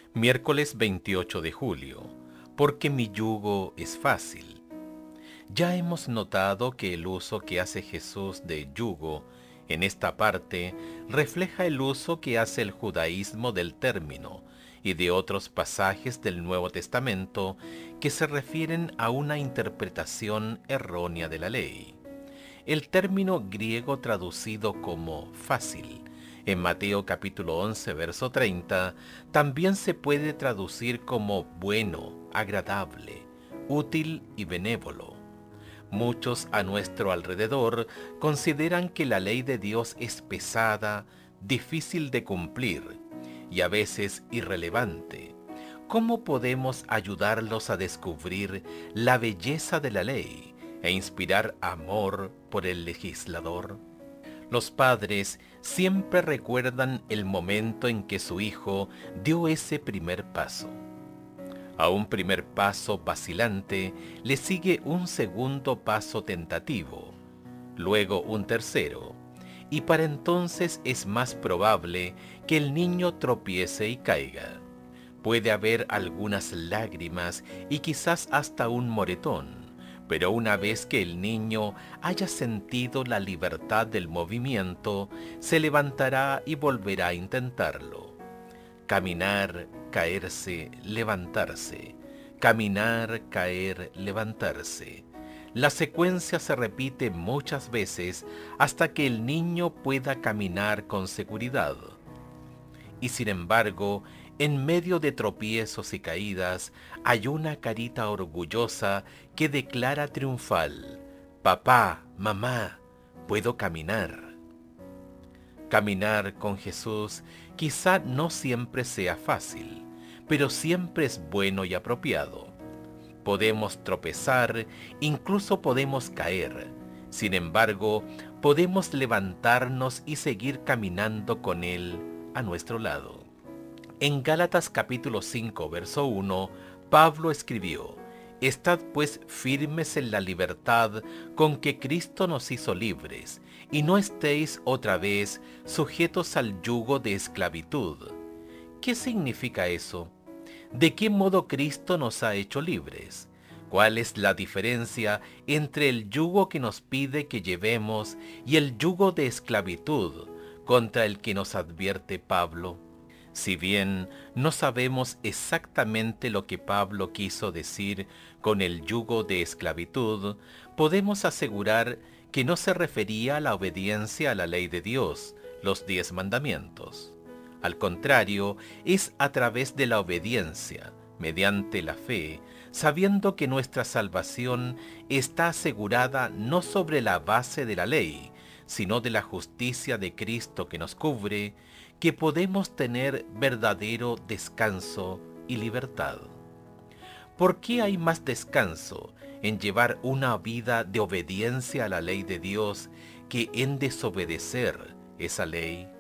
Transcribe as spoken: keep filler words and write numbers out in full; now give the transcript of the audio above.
Miércoles veintiocho de julio. Porque mi yugo es fácil. Ya hemos notado que el uso que hace Jesús de yugo en esta parte refleja el uso que hace el judaísmo del término y de otros pasajes del Nuevo Testamento que se refieren a una interpretación errónea de la ley. El término griego traducido como fácil en Mateo capítulo once, verso treinta, también se puede traducir como bueno, agradable, útil y benévolo. Muchos a nuestro alrededor consideran que la ley de Dios es pesada, difícil de cumplir y a veces irrelevante. ¿Cómo podemos ayudarlos a descubrir la belleza de la ley e inspirar amor por el legislador? Los padres siempre recuerdan el momento en que su hijo dio ese primer paso. A un primer paso vacilante le sigue un segundo paso tentativo, luego un tercero, y para entonces es más probable que el niño tropiece y caiga. Puede haber algunas lágrimas y quizás hasta un moretón, pero una vez que el niño haya sentido la libertad del movimiento, se levantará y volverá a intentarlo. Caminar, caerse, levantarse. Caminar, caer, levantarse. La secuencia se repite muchas veces hasta que el niño pueda caminar con seguridad. Y sin embargo, en medio de tropiezos y caídas, hay una carita orgullosa que declara triunfal: papá, mamá, puedo caminar. Caminar con Jesús quizá no siempre sea fácil, pero siempre es bueno y apropiado. Podemos tropezar, incluso podemos caer. Sin embargo, podemos levantarnos y seguir caminando con Él a nuestro lado. En Gálatas capítulo cinco, verso uno, Pablo escribió: Estad pues firmes en la libertad con que Cristo nos hizo libres, y no estéis otra vez sujetos al yugo de esclavitud. ¿Qué significa eso? ¿De qué modo Cristo nos ha hecho libres? ¿Cuál es la diferencia entre el yugo que nos pide que llevemos y el yugo de esclavitud contra el que nos advierte Pablo? Si bien no sabemos exactamente lo que Pablo quiso decir con el yugo de esclavitud, podemos asegurar que no se refería a la obediencia a la ley de Dios, los diez mandamientos. Al contrario, es a través de la obediencia, mediante la fe, sabiendo que nuestra salvación está asegurada no sobre la base de la ley, sino de la justicia de Cristo que nos cubre, que podemos tener verdadero descanso y libertad. ¿Por qué hay más descanso en llevar una vida de obediencia a la ley de Dios que en desobedecer esa ley?